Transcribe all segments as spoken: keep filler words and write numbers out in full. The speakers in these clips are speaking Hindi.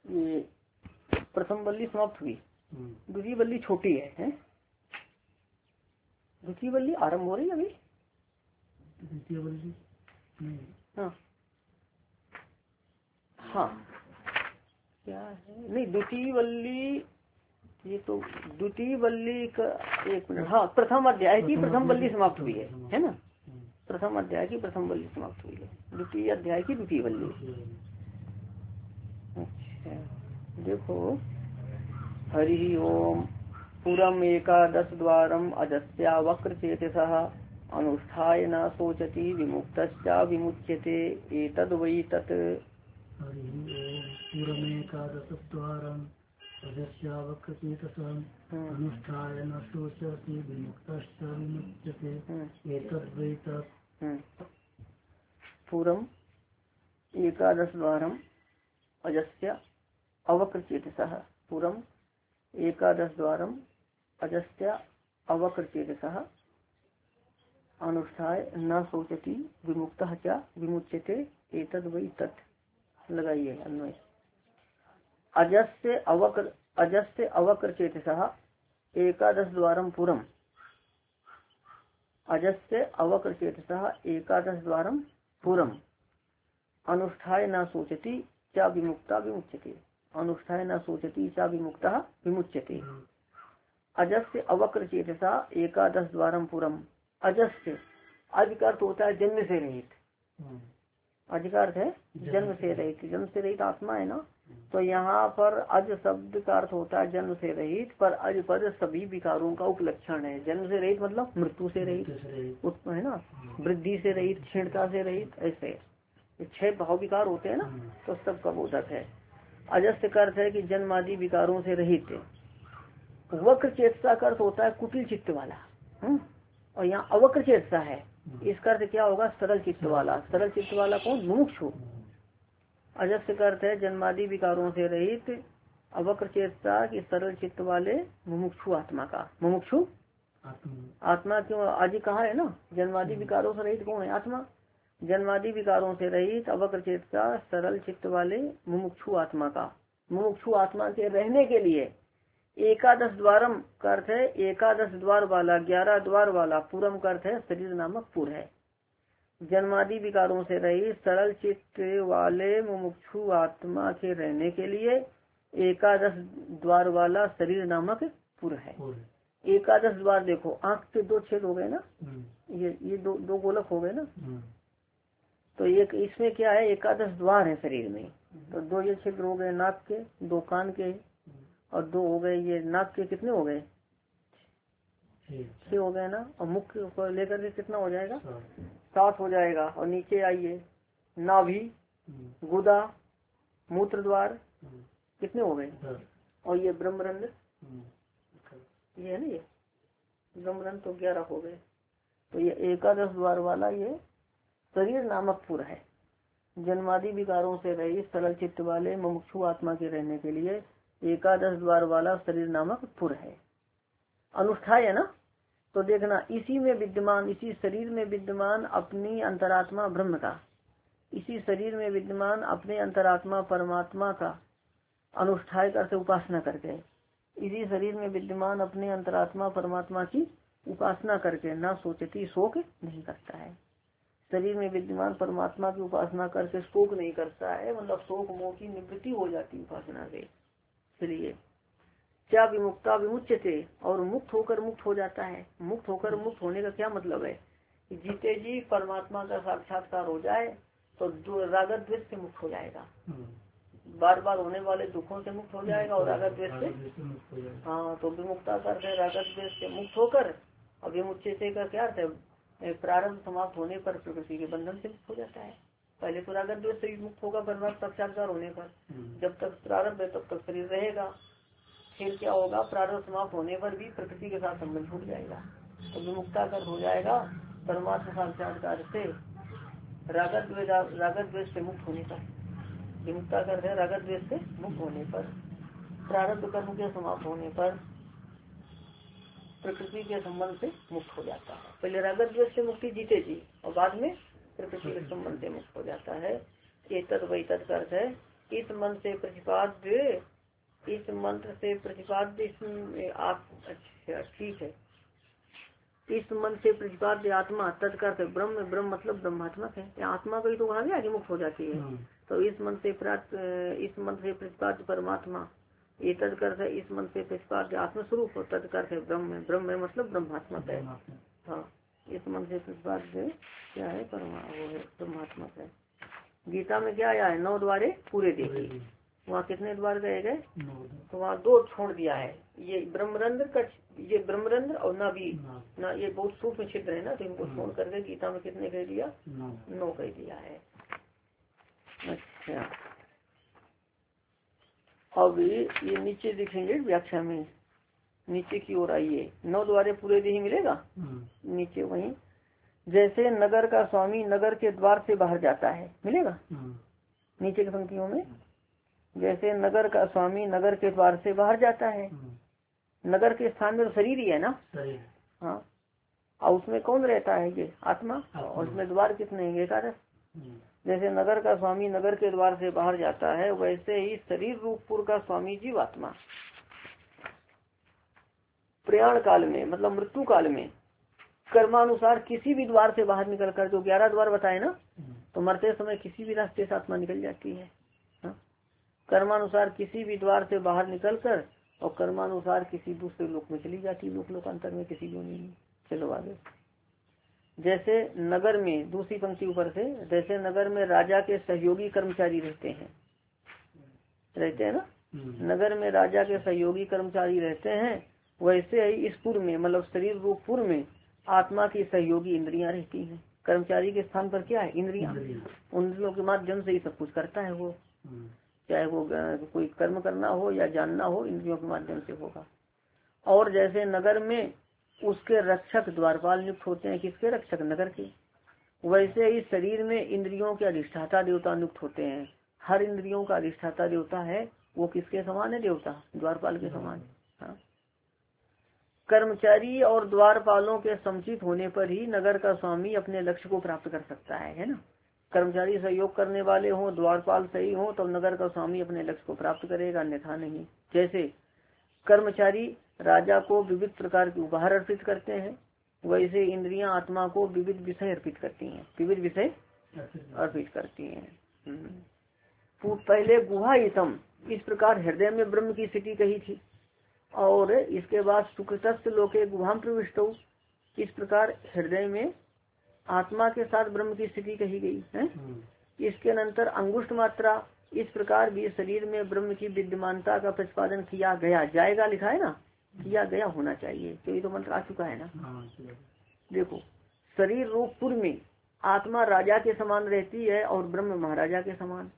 ये प्रथम वल्ली समाप्त हुई, दूसरी वल्ली छोटी है, है? दूसरी वल्ली आरंभ हो रही है अभी। द्वितीय वल्ली हाँ हाँ क्या है, नहीं द्वितीय वल्ली, ये तो द्वितीय वल्ली का एक मिनट, हाँ प्रथम अध्याय की प्रथम वल्ली समाप्त हुई है, है ना? प्रथम अध्याय की प्रथम वल्ली समाप्त हुई है, द्वितीय अध्याय की द्वितीय वल्ली। अच्छा देखो, हरि ओम पुरम एकादश द्वारम अजस्या वक्र चेतसः अनुष्ठाय न शोचति विमुक्तश्च विमुच्यते एतद् वै तत्। पूरमेकादशद्वारम् अजस्या वक्र चेतसः अनुष्ठाय न शोचति विमुक्तश्च विमुच्यते एतद् वै तत्। पूरम एकादश द्वारम अजस्या अवक्र चेतसः, पूरम एकादश द्वारम अजस्या अवक्र चेतसः अनुष्ठाय न शोचति विमुक्तः च विमुच्यते एतद् वै तत्। लगाइए अन्वय। अजस्य अवक्र अजस्य अवक्र चेतसः एकादश द्वारम पूरम, अजस्य अवक्र चेतसः एकादश द्वारम पूरम अनुष्ठाय न शोचति च विमुक्ता विमुच्यते, अनुष्ठाय न सोचती चा विमुक्तः विमुच्यते। अजस्य अवक्र चेतसा एकादश द्वारम पुरम, अजस्य अज का अर्थ होता है जन्म से रहित, अज का अर्थ है जन्म से रहित, जन्म से रहित आत्मा है ना, तो यहाँ पर अज शब्द का अर्थ होता है जन्म से रहित, पर अज पद सभी विकारों का उपलक्षण है। जन्म से रहित मतलब मृत्यु से रहित है ना, वृद्धि से रहित, क्षीणता से रहित, ऐसे छह भाव विकार होते हैं ना, तो सबका बोधक है। अजस्य का अर्थ है कि जन्म आदि विकारों से रहित। वक्र चेतसा का अर्थ होता है कुटिल चित्त वाला, हुँ? और यहाँ अवक्र चेतसा है, इसका अर्थ क्या होगा, सरल चित्त वाला। सरल चित्त वाला कौन, मुमुक्षु। अजस्य का अर्थ है जन्मादि विकारों से रहित, अवक्र चेतसा की सरल चित्त वाले मुमुक्षु आत्मा का। मुमुक्षु आत्मा क्यों, आज कहा है ना जन्मादि विकारों से रहित कौन है, आत्मा। जन्मादि विकारों से रहित अवक्र चेतसा सरल चित्त वाले मुमुक्षु आत्मा का। मुमुक्षु आत्मा के रहने के लिए एकादश द्वारम का अर्थ है एकादश द्वार वाला, ग्यारह द्वार वाला। पूरम का अर्थ है शरीर नामक पुर है। जन्मादि विकारों से रहित सरल चित्त वाले मुमुक्षु आत्मा के रहने के लिए एकादश द्वार वाला शरीर नामक पुर है। एकादश द्वार देखो, आंख के दो छेद हो गए ना, ये ये दो दो गोलक हो गए ना, तो एक इसमें क्या है, एकादश द्वार है शरीर में। तो दो ये छिद्र हो गए नाक के, दो कान के, और दो हो गए ये नाक के, कितने हो गए, छह हो गए ना। और मुख को लेकर के कितना हो जाएगा, सात हो जाएगा। और नीचे आइए नाभि, गुदा, मूत्र द्वार, कितने हो गए। और ये ब्रह्मरंध्र, ये है ना, ये ब्रह्मरंध्र तो ग्यारह हो गए। तो ये एकादश द्वार वाला ये शरीर नामक पुर है। जन्मादि विकारों से रहित सरल चित्त वाले मुमुक्षु आत्मा के रहने के लिए एकादश द्वार वाला शरीर नामक पुर है। अनुष्ठाय है ना, तो देखना इसी में विद्यमान, इसी शरीर में विद्यमान अपनी अंतरात्मा ब्रह्म का, इसी शरीर में विद्यमान अपने अंतरात्मा परमात्मा का अनुष्ठाय करके उपासना करके, इसी शरीर में विद्यमान अपने अंतरात्मा परमात्मा की उपासना करके ना सोचती, शोक नहीं करता है। शरीर में विद्यमान परमात्मा की उपासना करके शोक नहीं करता है, मतलब शोक मोह की निवृत्ति हो जाती उपासना से। इसलिए क्या विमुक्ता विमुच्यते, और मुक्त होकर मुक्त हो जाता है। मुक्त होकर मुक्त होने का क्या मतलब है, जीते जी परमात्मा का साक्षात्कार हो जाए तो राग द्वेष से मुक्त हो जाएगा, बार बार होने वाले दुखों से मुक्त हो जाएगा और राग द्वेष से, हाँ। तो विमुक्ता करते हैं राग द्वेष से मुक्त होकर, और विमुच्यते का क्या अर्थ है, प्रारंभ समाप्त होने पर प्रकृति के बंधन से मुक्त हो जाता है। पहले तो राग द्वेष से मुक्त होगा परमात्मा साक्षात्कार होने पर, जब तक प्रारंभ है तब तक शरीर रहेगा। फिर क्या होगा, प्रारंभ समाप्त होने पर भी प्रकृति के साथ संबंध छूट जाएगा। तो विमुक्ता कर हो जाएगा परमात्मा साक्षात्कार से राग द्वेष राग द्वेष से मुक्त होने पर। विमुक्ता कर है राग द्वेष से मुक्त होने पर, प्रारब्ध कर्म के समाप्त होने पर प्रकृति के संबंध से मुक्त हो जाता है। पहले राग द्वेष से मुक्ति जीते जी, और बाद में प्रकृति के संबंध से मुक्त हो जाता है। ये तद वही तद अर्थ है इस मंत्र से प्रतिपाद्य इस मंत्र से प्रतिपाद्य इसमें आप अच्छा ठीक है। इस मंत्र से प्रतिपाद्य आत्मा तत्कर ब्रह्म, ब्रह्म मतलब ब्रह्मात्मक है। आत्मा को ही तो कहा गया कि मुक्त हो जाती है। तो इस मंत्र से प्राप्त इस मंत्र से प्रतिपाद्य परमात्मा, ये तत्कर इस मंत्र से प्रतिपाद्य आत्मस्वरूप और तत्कर ब्रह्म, ब्रह्म मतलब ब्रह्मात्मक है। हाँ, इस मंत्र से प्रतिपाद्य क्या है परमा वो है ब्रह्मात्मक है। गीता में क्या आया है? नौ द्वारे पूरे देखिए, वहाँ कितने द्वार गए गए? तो वहाँ दो छोड़ दिया है, ये ब्रह्मरंध्र का, ये ब्रह्मरंध्र और ना भी ना, ये बहुत सूक्ष्म छिद्र है ना, तो इनको छोड़ करके गीता में कितने कह दिया? नौ कह दिया है। अच्छा, अब ये नीचे दिखेंगे व्याख्या में, नीचे की ओर आइए, नौ द्वारे पूरे ही मिलेगा नीचे वहीं। जैसे नगर का स्वामी नगर के द्वार से बाहर जाता है, मिलेगा नीचे की पंक्तियों में। जैसे नगर का स्वामी नगर के द्वार से बाहर जाता है, नगर के स्थान में तो शरीर ही है ना। हाँ, और उसमें कौन रहता है? ये आत्मा। और उसमें द्वार कितने हैं? एकादश। जैसे नगर का स्वामी नगर के द्वार से बाहर जाता है, वैसे ही शरीर रूपपुर का स्वामी जीव आत्मा प्रयाण काल में मतलब मृत्यु काल में कर्मानुसार किसी भी द्वार से बाहर निकल कर, जो ग्यारह द्वार बताए ना, तो मरते समय किसी भी रास्ते से आत्मा निकल जाती है। हाँ? कर्मानुसार किसी भी द्वार से बाहर निकल कर और कर्मानुसार किसी दूसरे लोक में चली जाती है, लोक लोकांतर में किसी को नहीं। चलो आगे। जैसे नगर में, दूसरी पंक्ति ऊपर से, जैसे नगर में राजा के सहयोगी कर्मचारी रहते हैं रहते हैं ना, नगर में राजा के सहयोगी कर्मचारी रहते हैं, वैसे ही इस पूर्व में मतलब शरीर रूप पूर्व में आत्मा की सहयोगी इंद्रियां रहती हैं। कर्मचारी के स्थान पर क्या है? इंद्रियां। उन के माध्यम से ही सब कुछ करता है वो, चाहे वो कोई कर्म करना हो या जानना हो, इंद्रियों के माध्यम से होगा। और जैसे नगर में उसके रक्षक द्वारपाल नियुक्त होते हैं, किसके रक्षक? नगर के। वैसे ही शरीर में इंद्रियों के अधिष्ठाता देवता नियुक्त होते हैं। हर इंद्रियों का अधिष्ठाता देवता है वो किसके समान है? देवता द्वारपाल के समान। हाँ, कर्मचारी और द्वारपालों के समुचित होने पर ही नगर का स्वामी अपने लक्ष्य को प्राप्त कर सकता है, है ना। कर्मचारी सहयोग करने वाले हों, द्वारपाल सही हो, तो नगर का स्वामी अपने लक्ष्य को प्राप्त करेगा, अन्यथा नहीं। जैसे कर्मचारी राजा को विविध प्रकार के उपहार अर्पित करते हैं, वैसे इंद्रियां आत्मा को विविध विषय अर्पित करती हैं, विविध विषय अर्पित करती हैं। पहले गुहाइतम, इस प्रकार हृदय में ब्रह्म की स्थिति कही थी, और इसके बाद सुकृतस्थ लोके गुहाम प्रविष्टो, इस प्रकार हृदय में आत्मा के साथ ब्रह्म की स्थिति कही गई है। इसके अनंतर अंगुष्ठ मात्रा, इस प्रकार भी शरीर में ब्रह्म की विद्यमानता का प्रतिपादन किया गया जाएगा, लिखा है ना, किया गया होना चाहिए, क्योंकि तो मंत्र आ चुका है ना। देखो, शरीर रूप पूर्व में आत्मा राजा के समान रहती है और ब्रह्म महाराजा के समान।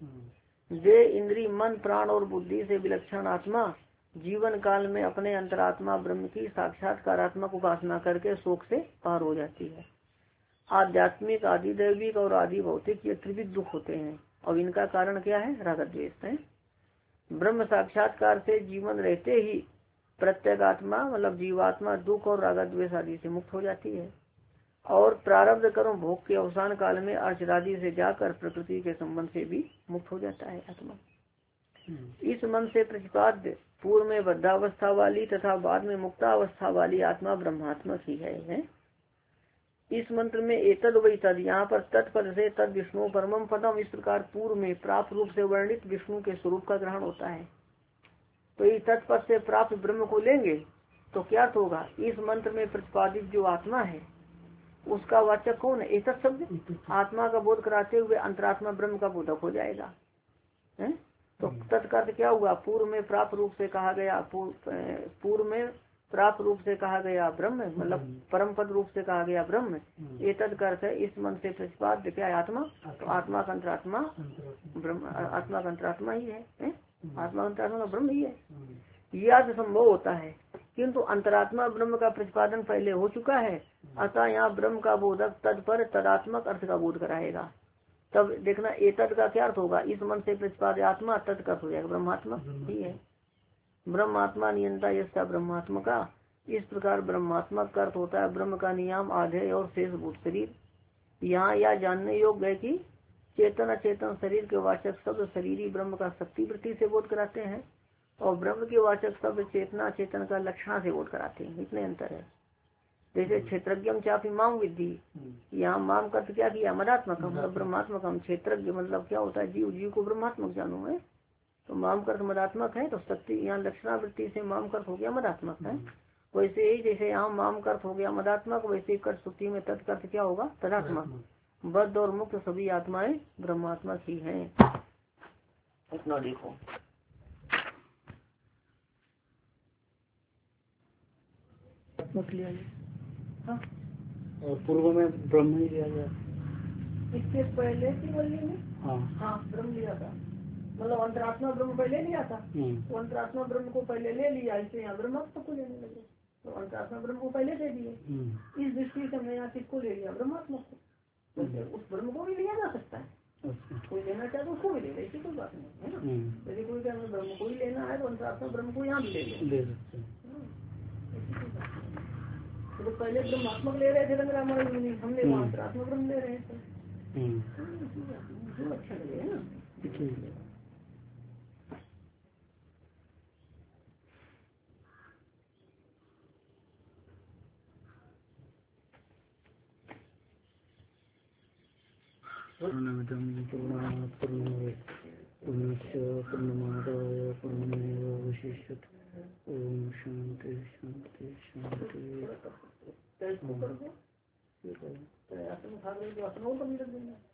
वे इंद्री मन प्राण और बुद्धि से विलक्षण आत्मा जीवन काल में अपने अंतरात्मा ब्रह्म की साक्षात्कारात्मक उपासना करके शोक से पार हो जाती है। आध्यात्मिक, आदि दैविक और आदि भौतिक ये त्रिविध दुख होते हैं, और इनका कारण क्या है? राग द्वेष है। ब्रह्म साक्षात्कार से जीवन रहते ही प्रत्येगात्मा मतलब जीवात्मा दुख और राग द्वेष आदि से मुक्त हो जाती है, और प्रारब्ध कर्म भोग के अवसान काल में अर्चरादि से जाकर प्रकृति के संबंध से भी मुक्त हो जाता है आत्मा। इस मन से प्रतिपाद्य पूर्व में बद्धावस्था वाली तथा बाद में मुक्तावस्था वाली आत्मा ब्रह्मात्मक ही है, है? इस मंत्र में एतद वही तद, यहाँ पर तत्पद से तद विष्णु परमम पदम, इस प्रकार पूर्व में प्राप्त रूप से वर्णित विष्णु के स्वरूप का ग्रहण होता है। तो इस तत्पद से प्राप्त ब्रह्म को लेंगे तो क्या होगा? इस मंत्र में प्रतिपादित जो आत्मा है उसका वाचक कौन है? एतद शब्द आत्मा का बोध कराते हुए अंतरात्मा ब्रह्म का बोधक हो जाएगा, है? तो तत्कार्थ क्या हुआ? पूर्व में प्राप्त रूप से कहा गया, पूर्व में प्राप्त रूप से कहा गया ब्रह्म, मतलब परम पद रूप से कहा गया ब्रह्म। ये तत्कार्थ है इस मन से प्रतिपाद्य क्या है? आत्मा। तो आत्मा का अंतरात्मा ब्रह्म, आत्मा का अंतरात्मा ही है, है? आत्मा अंतरात्मा का ब्रह्म ही है। यह संभव होता है, किंतु अंतरात्मा ब्रह्म का प्रतिपादन पहले हो चुका है, अतः यहाँ ब्रह्म का बोधक तद पर तदात्मक अर्थ का बोध कराएगा। तब देखना एतद का क्या अर्थ होगा? इस मन से प्रतिपाद्य आत्मा तद का हो जाएगा ब्रह्मात्मा ही है। ब्रह्मात्मा नियंता यस्ता ब्रह्मात्मा का, इस प्रकार ब्रह्मात्मा का अर्थ होता है ब्रह्म का नियम आधे और शेष भूत शरीर। यहाँ यह जानने योग्य है कि चेतन अचेतन शरीर के वाचक शब्द शरीरी ब्रह्म का शक्ति वृत्ति से बोध कराते हैं, और ब्रह्म के वाचक शब्द चेतना चेतन का लक्षणा से बोध कराते हैं। इतने अंतर है। जैसे क्षेत्रज्ञम चापी माम विद्धि, यहाँ माम का क्या किया, मदात्मक मतलब ब्रह्मात्मक। हम क्षेत्रज्ञ मतलब क्या होता है, जीव जीव को ब्रह्मात्मक जानू मैं, तो माम कर्त मदात्मक है, तो शक्ति यहाँ लक्षणा वृत्ति से माम कर्त हो गया मदात्मक है। वैसे ही जैसे यहाँ माम कर्त हो गया मदात्मक, वैसे ही कर्त सुक्ति में तत्कर्त क्या होगा, तदात्मक। बद्ध और मुक्त सभी आत्माएं ब्रह्मात्मक ही हैं। इतना देखो। हाँ। और पूर्व में ब्रह्म ही लिया गया, इसके पहले की वल्ली में हाँ हाँ ब्रह्म लिया था, मतलब अंतरात्मा ब्रह्म पहले लिया था, तो अंतरात्मा ब्रह्म को पहले ले लिया, इससे यहाँ ब्रह्मात्मा को लेने लगे, तो अंतरात्मा ब्रह्म को पहले दे दिए। इस दृष्टि से हमने यहाँ किसको ले लिया, ब्रह्मात्मा को। तो उस ब्रह्म को भी लिया जा सकता है, कोई लेना चाहे तो उसको भी ले ले, ऐसी कोई बात नहीं है ना। यदि कोई हमें ब्रह्म को ही लेना है तो अंतरात्मा ब्रह्म को यहाँ भी ले ले सकते हैं। तो पहले ब्रह्मात्मक ले रहे थे रंगराम, हमने वहाँ अंतरात्मा ब्रह्म ले रहे थे, जो अच्छा लगे ना। पूर्णमादाय पूर्णमेवावशिष्यते। ओम शांति शांति शांति। तो